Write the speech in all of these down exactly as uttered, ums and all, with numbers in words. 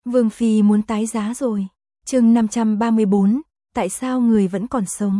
Vương Phi muốn tái giá rồi. Chương năm trăm ba mươi bốn, tại sao người vẫn còn sống?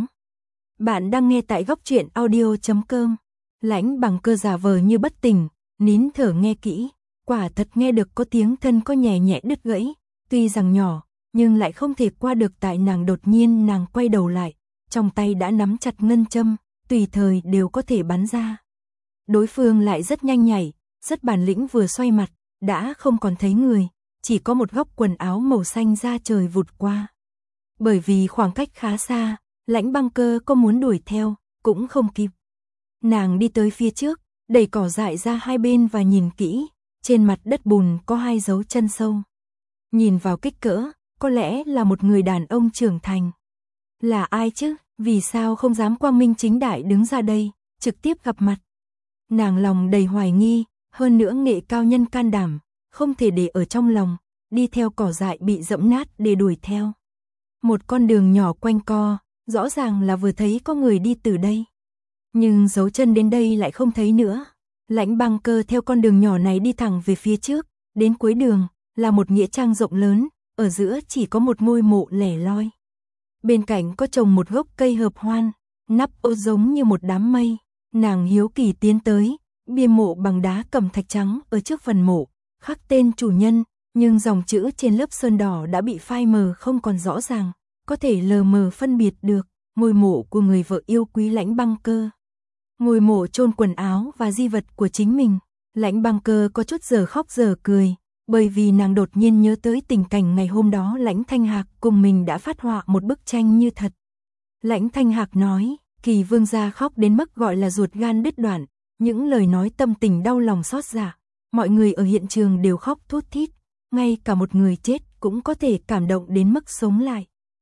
Bạn đang nghe tại góc truyện audio chấm com. Lãnh Bằng Cơ giả vờ như bất tỉnh, nín thở nghe kỹ, quả thật nghe được có tiếng thân có nhẹ nhẹ đứt gãy, tuy rằng nhỏ, nhưng lại không thể qua được tại nàng đột nhiên nàng quay đầu lại, trong tay đã nắm chặt ngân châm, tùy thời đều có thể bắn ra. Đối phương lại rất nhanh nhảy, rất bản lĩnh, vừa xoay mặt, đã không còn thấy người, chỉ có một góc quần áo màu xanh da trời vụt qua. Bởi vì khoảng cách khá xa, Lãnh Băng Cơ có muốn đuổi theo, cũng không kịp. Nàng đi tới phía trước, đẩy cỏ dại ra hai bên và nhìn kỹ, trên mặt đất bùn có hai dấu chân sâu. Nhìn vào kích cỡ, có lẽ là một người đàn ông trưởng thành. Là ai chứ, vì sao không dám quang minh chính đại đứng ra đây, trực tiếp gặp mặt? Nàng lòng đầy hoài nghi, hơn nữa nghệ cao nhân can đảm, không thể để ở trong lòng, đi theo cỏ dại bị dẫm nát để đuổi theo. Một con đường nhỏ quanh co, rõ ràng là vừa thấy có người đi từ đây. Nhưng dấu chân đến đây lại không thấy nữa. Lãnh Băng Cơ theo con đường nhỏ này đi thẳng về phía trước, đến cuối đường, là một nghĩa trang rộng lớn, ở giữa chỉ có một ngôi mộ lẻ loi. Bên cạnh có trồng một gốc cây hợp hoan, nắp ô giống như một đám mây. Nàng hiếu kỳ tiến tới, bia mộ bằng đá cẩm thạch trắng ở trước phần mộ, khắc tên chủ nhân, nhưng dòng chữ trên lớp sơn đỏ đã bị phai mờ không còn rõ ràng, có thể lờ mờ phân biệt được ngôi mộ của người vợ yêu quý Lãnh Băng Cơ. Ngôi mộ chôn quần áo và di vật của chính mình. Lãnh Băng Cơ có chút giờ khóc giờ cười, bởi vì nàng đột nhiên nhớ tới tình cảnh ngày hôm đó Lãnh Thanh Hạc cùng mình đã phát họa một bức tranh như thật. Lãnh Thanh Hạc nói, Kỳ vương gia khóc đến mức gọi là ruột gan đứt đoạn, những lời nói tâm tình đau lòng xót dạ. Mọi người ở hiện trường đều khóc thút thít, ngay cả một người chết cũng có thể cảm động đến mức sống lại.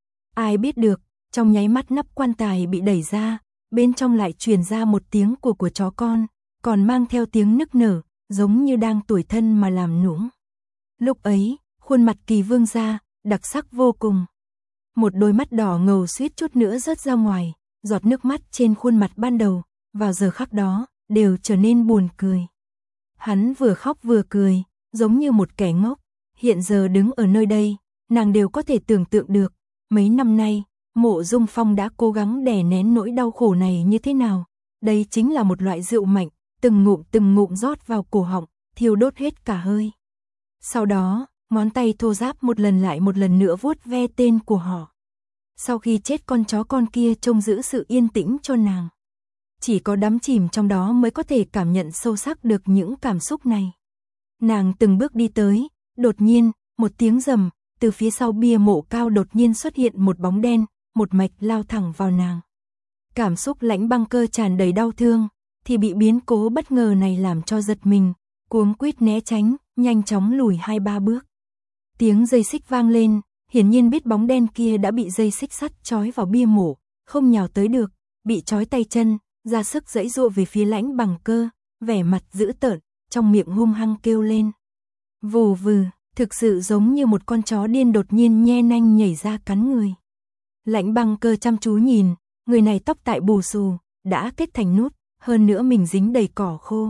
Ai biết được, trong nháy mắt nắp quan tài bị đẩy ra, bên trong lại truyền ra một tiếng của của chó con, còn mang theo tiếng nức nở, giống như đang tủi thân mà làm nũng. Lúc ấy, khuôn mặt Kỳ vương gia, đặc sắc vô cùng. Một đôi mắt đỏ ngầu suýt chút nữa rớt ra ngoài, giọt nước mắt trên khuôn mặt ban đầu, vào giờ khắc đó, đều trở nên buồn cười. Hắn vừa khóc vừa cười, giống như một kẻ ngốc. Hiện giờ đứng ở nơi đây, nàng đều có thể tưởng tượng được, mấy năm nay, Mộ Dung Phong đã cố gắng đè nén nỗi đau khổ này như thế nào. Đây chính là một loại rượu mạnh, từng ngụm từng ngụm rót vào cổ họng, thiêu đốt hết cả hơi. Sau đó, ngón tay thô ráp một lần lại một lần nữa vuốt ve tên của họ. Sau khi chết con chó con kia trông giữ sự yên tĩnh cho nàng. Chỉ có đắm chìm trong đó mới có thể cảm nhận sâu sắc được những cảm xúc này. Nàng từng bước đi tới, đột nhiên, một tiếng rầm, từ phía sau bia mộ cao đột nhiên xuất hiện một bóng đen, một mạch lao thẳng vào nàng. Cảm xúc Lãnh Băng Cơ tràn đầy đau thương, thì bị biến cố bất ngờ này làm cho giật mình, cuống quýt né tránh, nhanh chóng lùi hai ba bước. Tiếng dây xích vang lên, hiển nhiên biết bóng đen kia đã bị dây xích sắt trói vào bia mộ, không nhào tới được, bị trói tay chân, ra sức giãy giụa về phía Lãnh Băng Cơ, vẻ mặt dữ tợn, trong miệng hung hăng kêu lên. Vù vừ, thực sự giống như một con chó điên đột nhiên nhe nanh nhảy ra cắn người. Lãnh Băng Cơ chăm chú nhìn, người này tóc tại bù xù, đã kết thành nút, hơn nữa mình dính đầy cỏ khô.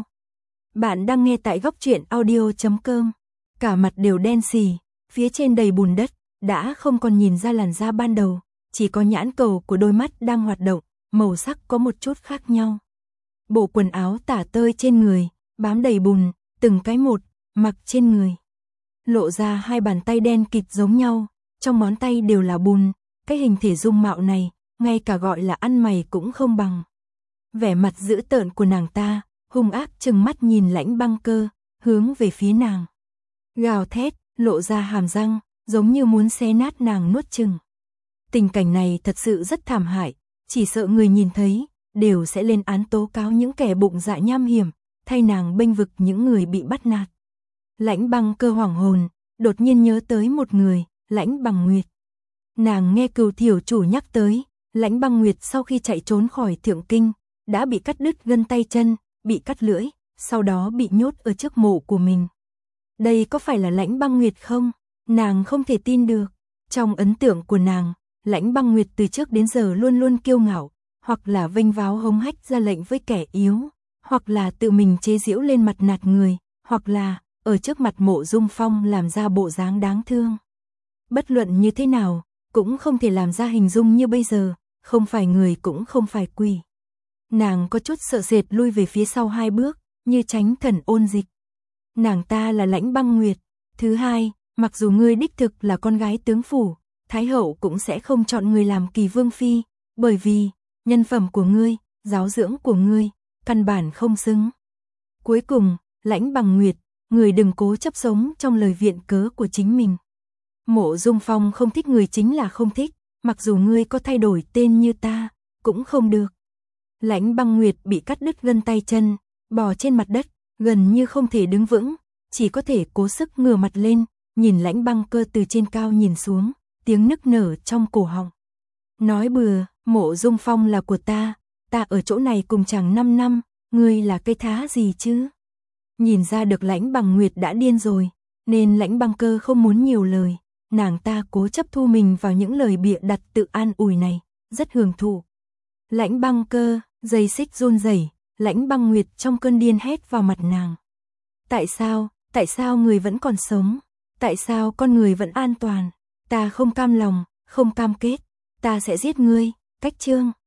Bạn đang nghe tại góc truyện audio chấm com. Cả mặt đều đen xì, phía trên đầy bùn đất, đã không còn nhìn ra làn da ban đầu, chỉ có nhãn cầu của đôi mắt đang hoạt động, màu sắc có một chút khác nhau. Bộ quần áo tả tơi trên người, bám đầy bùn, từng cái một, mặc trên người. Lộ ra hai bàn tay đen kịt giống nhau, trong ngón tay đều là bùn, cái hình thể dung mạo này, ngay cả gọi là ăn mày cũng không bằng. Vẻ mặt dữ tợn của nàng ta, hung ác trừng mắt nhìn Lãnh Băng Cơ, hướng về phía nàng. Gào thét, lộ ra hàm răng, giống như muốn xé nát nàng nuốt chừng. Tình cảnh này thật sự rất thảm hại, chỉ sợ người nhìn thấy, đều sẽ lên án tố cáo những kẻ bụng dạ nham hiểm, thay nàng bênh vực những người bị bắt nạt. Lãnh Băng Cơ hoảng hồn, đột nhiên nhớ tới một người, Lãnh Bằng Nguyệt. Nàng nghe Cừu Thiểu chủ nhắc tới, Lãnh Băng Nguyệt sau khi chạy trốn khỏi Thượng Kinh, đã bị cắt đứt gân tay chân, bị cắt lưỡi, sau đó bị nhốt ở trước mộ của mình. Đây có phải là Lãnh Băng Nguyệt không? Nàng không thể tin được. Trong ấn tượng của nàng, Lãnh Băng Nguyệt từ trước đến giờ luôn luôn kiêu ngạo, hoặc là vênh váo hống hách ra lệnh với kẻ yếu, hoặc là tự mình chế giễu lên mặt nạt người, hoặc là ở trước mặt Mộ Dung Phong làm ra bộ dáng đáng thương. Bất luận như thế nào, cũng không thể làm ra hình dung như bây giờ, không phải người cũng không phải quỷ. Nàng có chút sợ sệt lui về phía sau hai bước, như tránh thần ôn dịch. Nàng ta là Lãnh Băng Nguyệt. Thứ hai, mặc dù ngươi đích thực là con gái tướng phủ, Thái hậu cũng sẽ không chọn ngươi làm Kỳ Vương phi, bởi vì nhân phẩm của ngươi, giáo dưỡng của ngươi, căn bản không xứng. Cuối cùng, Lãnh Băng Nguyệt, người đừng cố chấp sống trong lời viện cớ của chính mình. Mộ Dung Phong không thích người chính là không thích, mặc dù ngươi có thay đổi tên như ta, cũng không được. Lãnh Băng Nguyệt bị cắt đứt gân tay chân, bò trên mặt đất, gần như không thể đứng vững, chỉ có thể cố sức ngửa mặt lên, nhìn Lãnh Băng Cơ từ trên cao nhìn xuống, tiếng nức nở trong cổ họng. Nói bừa, Mộ Dung Phong là của ta, ta ở chỗ này cùng chàng năm năm, ngươi là cây thá gì chứ? Nhìn ra được Lãnh Băng Nguyệt đã điên rồi, nên Lãnh Băng Cơ không muốn nhiều lời, nàng ta cố chấp thu mình vào những lời bịa đặt tự an ủi này, rất hưởng thụ. Lãnh Băng Cơ, dây xích run rẩy, Lãnh Băng Nguyệt trong cơn điên hét vào mặt nàng. Tại sao, tại sao người vẫn còn sống? Tại sao con người vẫn an toàn? Ta không cam lòng, không cam kết, ta sẽ giết ngươi, cách chương.